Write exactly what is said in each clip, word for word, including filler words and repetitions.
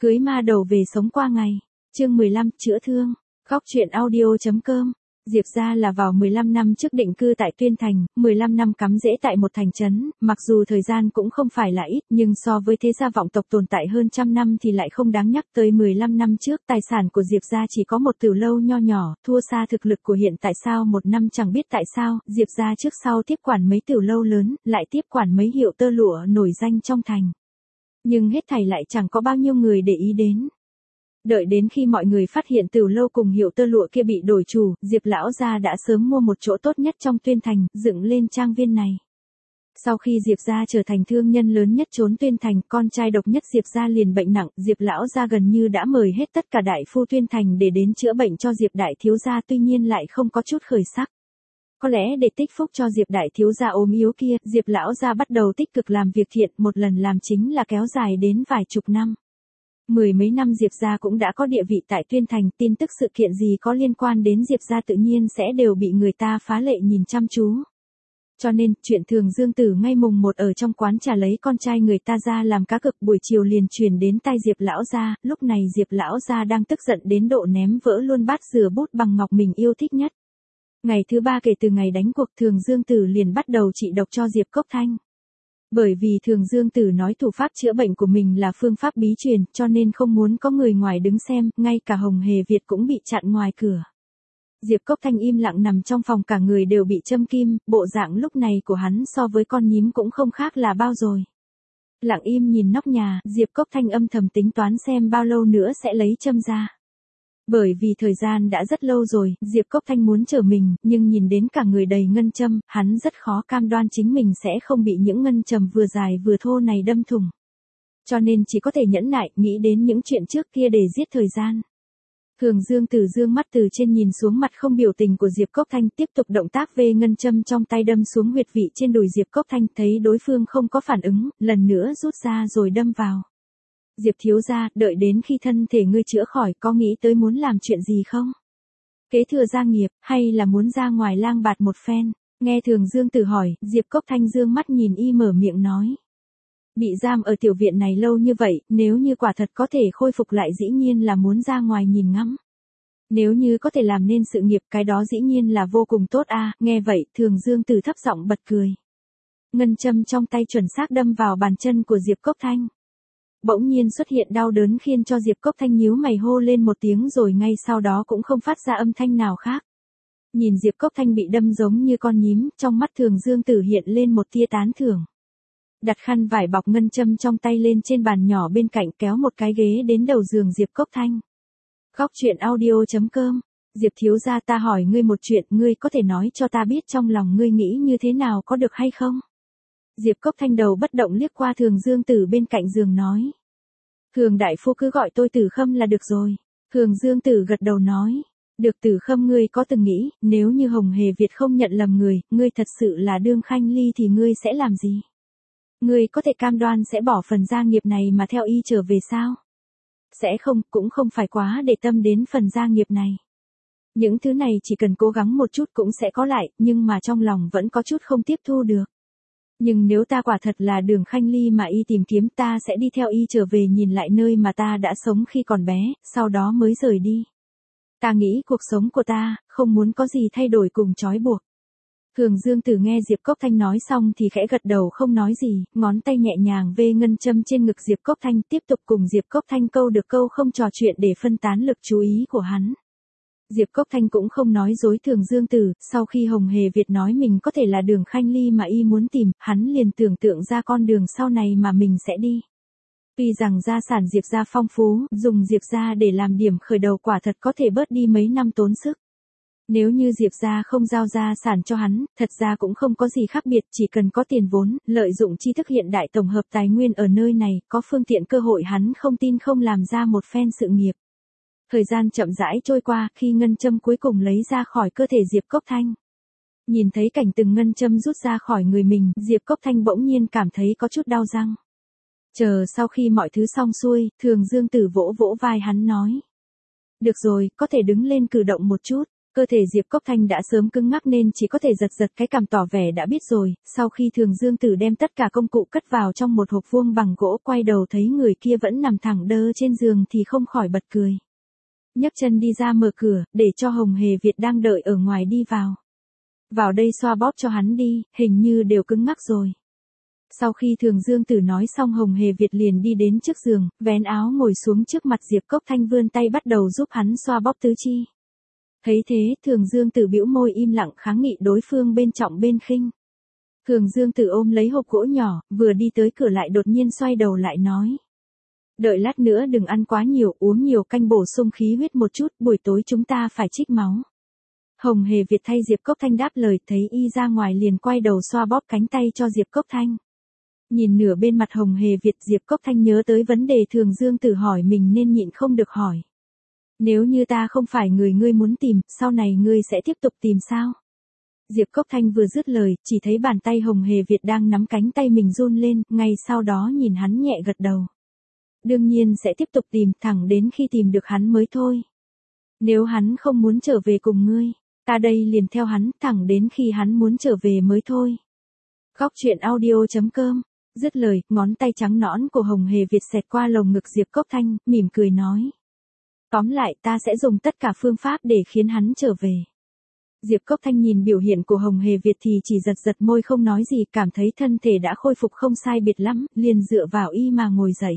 Cưới ma đầu về sống qua ngày. Chương mười lăm, chữa thương. Góc truyện audio.com. Diệp gia là vào mười lăm năm trước định cư tại Tuyên Thành, mười lăm năm cắm rễ tại một thành trấn, mặc dù thời gian cũng không phải là ít, nhưng so với thế gia vọng tộc tồn tại hơn trăm năm thì lại không đáng nhắc tới. Mười lăm năm trước, tài sản của Diệp gia chỉ có một tửu lâu nho nhỏ, thua xa thực lực của hiện tại. Sao một năm chẳng biết tại sao, Diệp gia trước sau tiếp quản mấy tửu lâu lớn, lại tiếp quản mấy hiệu tơ lụa nổi danh trong thành. Nhưng hết thảy lại chẳng có bao nhiêu người để ý đến. Đợi đến khi mọi người phát hiện tửu lâu cùng hiệu tơ lụa kia bị đổi chủ, Diệp lão gia đã sớm mua một chỗ tốt nhất trong Tuyên Thành, dựng lên trang viên này. Sau khi Diệp gia trở thành thương nhân lớn nhất trốn Tuyên Thành, con trai độc nhất Diệp gia liền bệnh nặng, Diệp lão gia gần như đã mời hết tất cả đại phu Tuyên Thành để đến chữa bệnh cho Diệp đại thiếu gia, tuy nhiên lại không có chút khởi sắc. Có lẽ để tích phúc cho Diệp đại thiếu gia ốm yếu kia, Diệp lão gia bắt đầu tích cực làm việc thiện, một lần làm chính là kéo dài đến vài chục năm. Mười mấy năm Diệp gia cũng đã có địa vị tại Tuyên Thành, tin tức sự kiện gì có liên quan đến Diệp gia tự nhiên sẽ đều bị người ta phá lệ nhìn chăm chú. Cho nên, chuyện Thường Dương Tử ngay mùng một ở trong quán trà lấy con trai người ta ra làm cá cược buổi chiều liền truyền đến tai Diệp lão gia, lúc này Diệp lão gia đang tức giận đến độ ném vỡ luôn bát rửa bút bằng ngọc mình yêu thích nhất. Ngày thứ ba kể từ ngày đánh cuộc, Thường Dương Tử liền bắt đầu trị độc cho Diệp Cốc Thanh. Bởi vì Thường Dương Tử nói thủ pháp chữa bệnh của mình là phương pháp bí truyền, cho nên không muốn có người ngoài đứng xem, ngay cả Hồng Hề Việt cũng bị chặn ngoài cửa. Diệp Cốc Thanh im lặng nằm trong phòng, cả người đều bị châm kim, bộ dạng lúc này của hắn so với con nhím cũng không khác là bao rồi. Lặng im nhìn nóc nhà, Diệp Cốc Thanh âm thầm tính toán xem bao lâu nữa sẽ lấy châm ra. Bởi vì thời gian đã rất lâu rồi, Diệp Cốc Thanh muốn chở mình, nhưng nhìn đến cả người đầy ngân châm, hắn rất khó cam đoan chính mình sẽ không bị những ngân châm vừa dài vừa thô này đâm thủng. Cho nên chỉ có thể nhẫn nại, nghĩ đến những chuyện trước kia để giết thời gian. Thường Dương Tử dương mắt từ trên nhìn xuống mặt không biểu tình của Diệp Cốc Thanh, tiếp tục động tác vê ngân châm trong tay đâm xuống huyệt vị trên đùi Diệp Cốc Thanh, thấy đối phương không có phản ứng, lần nữa rút ra rồi đâm vào. Diệp thiếu gia, đợi đến khi thân thể ngươi chữa khỏi, có nghĩ tới muốn làm chuyện gì không? Kế thừa gia nghiệp, hay là muốn ra ngoài lang bạt một phen? Nghe Thường Dương Tử hỏi, Diệp Cốc Thanh dương mắt nhìn y mở miệng nói. Bị giam ở tiểu viện này lâu như vậy, nếu như quả thật có thể khôi phục lại dĩ nhiên là muốn ra ngoài nhìn ngắm. Nếu như có thể làm nên sự nghiệp, cái đó dĩ nhiên là vô cùng tốt a. À, nghe vậy, Thường Dương Tử thấp giọng bật cười. Ngân châm trong tay chuẩn xác đâm vào bàn chân của Diệp Cốc Thanh. Bỗng nhiên xuất hiện đau đớn khiến cho Diệp Cốc Thanh nhíu mày hô lên một tiếng rồi ngay sau đó cũng không phát ra âm thanh nào khác. Nhìn Diệp Cốc Thanh bị đâm giống như con nhím, trong mắt Thường Dương Tử hiện lên một tia tán thưởng. Đặt khăn vải bọc ngân châm trong tay lên trên bàn nhỏ bên cạnh, kéo một cái ghế đến đầu giường Diệp Cốc Thanh. Góc truyện audio.com. Diệp thiếu gia, ta hỏi ngươi một chuyện, ngươi có thể nói cho ta biết trong lòng ngươi nghĩ như thế nào có được hay không? Diệp Cốc Thanh đầu bất động liếc qua Thường Dương Tử bên cạnh giường nói. Thường đại phu cứ gọi tôi Tử Khâm là được rồi. Thường Dương Tử gật đầu nói. Được Tử Khâm, ngươi có từng nghĩ, nếu như Hồng Hề Việt không nhận lầm người, ngươi thật sự là Đương Khanh Ly thì ngươi sẽ làm gì? Ngươi có thể cam đoan sẽ bỏ phần gia nghiệp này mà theo y trở về sao? Sẽ không, cũng không phải quá để tâm đến phần gia nghiệp này. Những thứ này chỉ cần cố gắng một chút cũng sẽ có lại, nhưng mà trong lòng vẫn có chút không tiếp thu được. Nhưng nếu ta quả thật là Đường Khanh Ly mà y tìm kiếm, ta sẽ đi theo y trở về nhìn lại nơi mà ta đã sống khi còn bé, sau đó mới rời đi. Ta nghĩ cuộc sống của ta, không muốn có gì thay đổi cùng trói buộc. Thường Dương Tử nghe Diệp Cốc Thanh nói xong thì khẽ gật đầu không nói gì, ngón tay nhẹ nhàng vê ngân châm trên ngực Diệp Cốc Thanh, tiếp tục cùng Diệp Cốc Thanh câu được câu không trò chuyện để phân tán lực chú ý của hắn. Diệp Cốc Thanh cũng không nói dối Thường Dương Tử, sau khi Hồng Hề Việt nói mình có thể là Đường Khanh Ly mà y muốn tìm, hắn liền tưởng tượng ra con đường sau này mà mình sẽ đi. Tuy rằng gia sản Diệp gia phong phú, dùng Diệp gia để làm điểm khởi đầu quả thật có thể bớt đi mấy năm tốn sức. Nếu như Diệp gia không giao gia sản cho hắn, thật ra cũng không có gì khác biệt, chỉ cần có tiền vốn, lợi dụng tri thức hiện đại tổng hợp tài nguyên ở nơi này, có phương tiện cơ hội, hắn không tin không làm ra một phen sự nghiệp. Thời gian chậm rãi trôi qua, khi ngân châm cuối cùng lấy ra khỏi cơ thể Diệp Cốc Thanh. Nhìn thấy cảnh từng ngân châm rút ra khỏi người mình, Diệp Cốc Thanh bỗng nhiên cảm thấy có chút đau răng. Chờ sau khi mọi thứ xong xuôi, Thường Dương Tử vỗ vỗ vai hắn nói. Được rồi, có thể đứng lên cử động một chút. Cơ thể Diệp Cốc Thanh đã sớm cứng ngắc nên chỉ có thể giật giật cái cằm tỏ vẻ đã biết rồi, sau khi Thường Dương Tử đem tất cả công cụ cất vào trong một hộp vuông bằng gỗ, quay đầu thấy người kia vẫn nằm thẳng đơ trên giường thì không khỏi bật cười. Nhấc chân đi ra mở cửa, để cho Hồng Hề Việt đang đợi ở ngoài đi vào. Vào đây xoa bóp cho hắn đi, hình như đều cứng ngắc rồi. Sau khi Thường Dương Tử nói xong, Hồng Hề Việt liền đi đến trước giường, vén áo ngồi xuống trước mặt Diệp Cốc Thanh, vươn tay bắt đầu giúp hắn xoa bóp tứ chi. Thấy thế, Thường Dương Tử bĩu môi im lặng kháng nghị đối phương bên trọng bên khinh. Thường Dương Tử ôm lấy hộp gỗ nhỏ, vừa đi tới cửa lại đột nhiên xoay đầu lại nói. Đợi lát nữa đừng ăn quá nhiều, uống nhiều canh bổ sung khí huyết một chút, buổi tối chúng ta phải trích máu. Hồng Hề Việt thay Diệp Cốc Thanh đáp lời, thấy y ra ngoài liền quay đầu xoa bóp cánh tay cho Diệp Cốc Thanh. Nhìn nửa bên mặt Hồng Hề Việt, Diệp Cốc Thanh nhớ tới vấn đề Thường Dương Tử hỏi mình nên nhịn không được hỏi. Nếu như ta không phải người ngươi muốn tìm, sau này ngươi sẽ tiếp tục tìm sao? Diệp Cốc Thanh vừa dứt lời, chỉ thấy bàn tay Hồng Hề Việt đang nắm cánh tay mình run lên, ngay sau đó nhìn hắn nhẹ gật đầu. Đương nhiên sẽ tiếp tục tìm, thẳng đến khi tìm được hắn mới thôi. Nếu hắn không muốn trở về cùng ngươi, ta đây liền theo hắn, thẳng đến khi hắn muốn trở về mới thôi. Góc truyện audio chấm com. Dứt lời, ngón tay trắng nõn của Hồng Hề Việt xẹt qua lồng ngực Diệp Cốc Thanh, mỉm cười nói. Tóm lại, ta sẽ dùng tất cả phương pháp để khiến hắn trở về. Diệp Cốc Thanh nhìn biểu hiện của Hồng Hề Việt thì chỉ giật giật môi không nói gì, cảm thấy thân thể đã khôi phục không sai biệt lắm, liền dựa vào y mà ngồi dậy.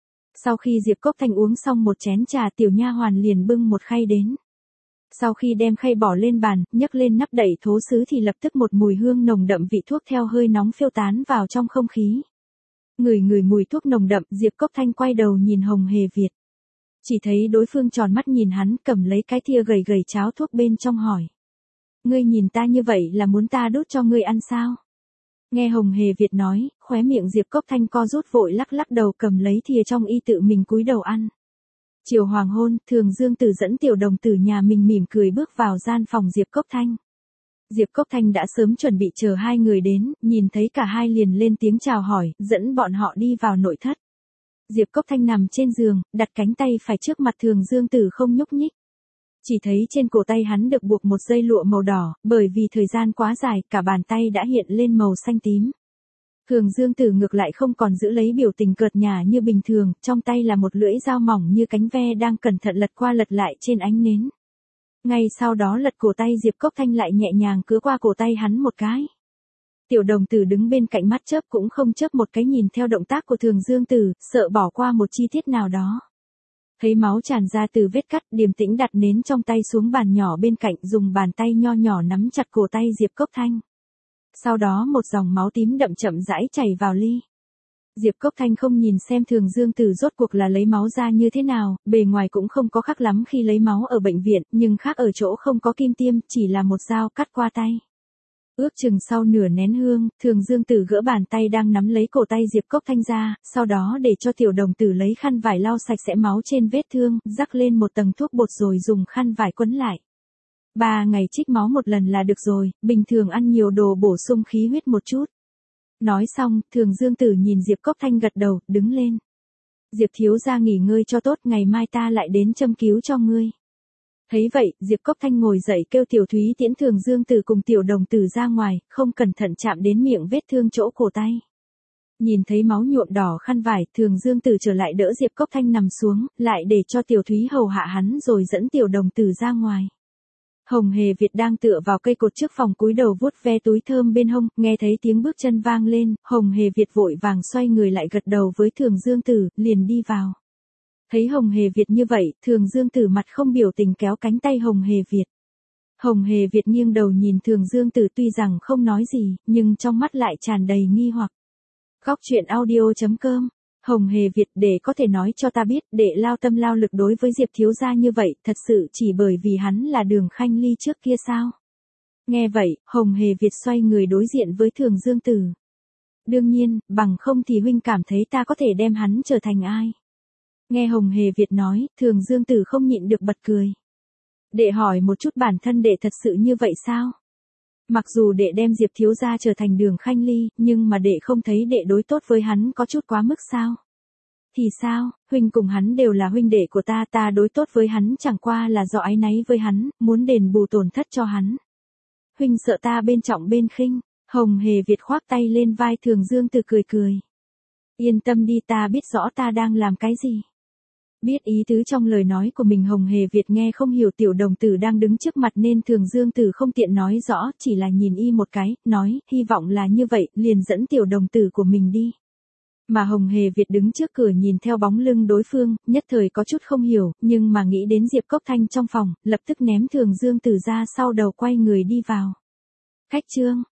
Sau khi Diệp Cốc Thanh uống xong một chén trà, tiểu nha hoàn liền bưng một khay đến. Sau khi đem khay bỏ lên bàn, nhấc lên nắp đậy thố sứ thì lập tức một mùi hương nồng đậm vị thuốc theo hơi nóng phiêu tán vào trong không khí. Ngửi ngửi mùi thuốc nồng đậm, Diệp Cốc Thanh quay đầu nhìn Hồng Hề Việt. Chỉ thấy đối phương tròn mắt nhìn hắn, cầm lấy cái thìa gầy gầy cháo thuốc bên trong hỏi. Ngươi nhìn ta như vậy là muốn ta đút cho ngươi ăn sao? Nghe Hồng Hề Việt nói, khóe miệng Diệp Cốc Thanh co rút, vội lắc lắc đầu cầm lấy thìa trong y tự mình cúi đầu ăn. Chiều hoàng hôn, Thường Dương Tử dẫn tiểu đồng tử nhà mình mỉm cười bước vào gian phòng Diệp Cốc Thanh. Diệp Cốc Thanh đã sớm chuẩn bị chờ hai người đến, nhìn thấy cả hai liền lên tiếng chào hỏi, dẫn bọn họ đi vào nội thất. Diệp Cốc Thanh nằm trên giường, đặt cánh tay phải trước mặt Thường Dương Tử không nhúc nhích. Chỉ thấy trên cổ tay hắn được buộc một dây lụa màu đỏ, bởi vì thời gian quá dài, cả bàn tay đã hiện lên màu xanh tím. Thường Dương Tử ngược lại không còn giữ lấy biểu tình cợt nhả như bình thường, trong tay là một lưỡi dao mỏng như cánh ve đang cẩn thận lật qua lật lại trên ánh nến. Ngay sau đó lật cổ tay Diệp Cốc Thanh lại nhẹ nhàng cứa qua cổ tay hắn một cái. Tiểu đồng tử đứng bên cạnh mắt chớp cũng không chớp một cái nhìn theo động tác của Thường Dương Tử, sợ bỏ qua một chi tiết nào đó. Thấy máu tràn ra từ vết cắt, điềm tĩnh đặt nến trong tay xuống bàn nhỏ bên cạnh, dùng bàn tay nho nhỏ nắm chặt cổ tay Diệp Cốc Thanh. Sau đó một dòng máu tím đậm chậm rãi chảy vào ly. Diệp Cốc Thanh không nhìn xem Thường Dương Tử rốt cuộc là lấy máu ra như thế nào, bề ngoài cũng không có khác lắm khi lấy máu ở bệnh viện, nhưng khác ở chỗ không có kim tiêm, chỉ là một dao cắt qua tay. Ước chừng sau nửa nén hương, Thường Dương Tử gỡ bàn tay đang nắm lấy cổ tay Diệp Cốc Thanh ra, sau đó để cho tiểu đồng tử lấy khăn vải lau sạch sẽ máu trên vết thương, rắc lên một tầng thuốc bột rồi dùng khăn vải quấn lại. Ba ngày trích máu một lần là được rồi, bình thường ăn nhiều đồ bổ sung khí huyết một chút. Nói xong, Thường Dương Tử nhìn Diệp Cốc Thanh gật đầu, đứng lên. Diệp thiếu gia nghỉ ngơi cho tốt, ngày mai ta lại đến châm cứu cho ngươi. Thấy vậy, Diệp Cốc Thanh ngồi dậy kêu Tiểu Thúy tiễn Thường Dương Tử cùng tiểu đồng tử ra ngoài, không cẩn thận chạm đến miệng vết thương chỗ cổ tay. Nhìn thấy máu nhuộm đỏ khăn vải, Thường Dương Tử trở lại đỡ Diệp Cốc Thanh nằm xuống, lại để cho Tiểu Thúy hầu hạ hắn rồi dẫn tiểu đồng tử ra ngoài. Hồng Hề Việt đang tựa vào cây cột trước phòng cúi đầu vuốt ve túi thơm bên hông, nghe thấy tiếng bước chân vang lên, Hồng Hề Việt vội vàng xoay người lại gật đầu với Thường Dương Tử, liền đi vào. Thấy Hồng Hề Việt như vậy, Thường Dương Tử mặt không biểu tình kéo cánh tay Hồng Hề Việt. Hồng Hề Việt nghiêng đầu nhìn Thường Dương Tử, tuy rằng không nói gì, nhưng trong mắt lại tràn đầy nghi hoặc. Góc truyện audio chấm com. Hồng Hề Việt, để có thể nói cho ta biết, đệ lao tâm lao lực đối với Diệp thiếu gia như vậy, thật sự chỉ bởi vì hắn là Đường Khanh Ly trước kia sao? Nghe vậy, Hồng Hề Việt xoay người đối diện với Thường Dương Tử. Đương nhiên, bằng không thì huynh cảm thấy ta có thể đem hắn trở thành ai? Nghe Hồng Hề Việt nói, Thường Dương Tử không nhịn được bật cười. Đệ hỏi một chút, bản thân đệ thật sự như vậy sao? Mặc dù đệ đem Diệp thiếu gia trở thành Đường Khanh Ly, nhưng mà đệ không thấy đệ đối tốt với hắn có chút quá mức sao? Thì sao, huynh cùng hắn đều là huynh đệ của ta, ta đối tốt với hắn chẳng qua là do áy náy với hắn, muốn đền bù tổn thất cho hắn. Huynh sợ ta bên trọng bên khinh. Hồng Hề Việt khoác tay lên vai Thường Dương Tử cười cười. Yên tâm đi, ta biết rõ ta đang làm cái gì. Biết ý tứ trong lời nói của mình, Hồng Hề Việt nghe không hiểu tiểu đồng tử đang đứng trước mặt nên Thường Dương Tử không tiện nói rõ, chỉ là nhìn y một cái, nói, hy vọng là như vậy, liền dẫn tiểu đồng tử của mình đi. Mà Hồng Hề Việt đứng trước cửa nhìn theo bóng lưng đối phương, nhất thời có chút không hiểu, nhưng mà nghĩ đến Diệp Cốc Thanh trong phòng, lập tức ném Thường Dương Tử ra sau đầu quay người đi vào. Khách trương,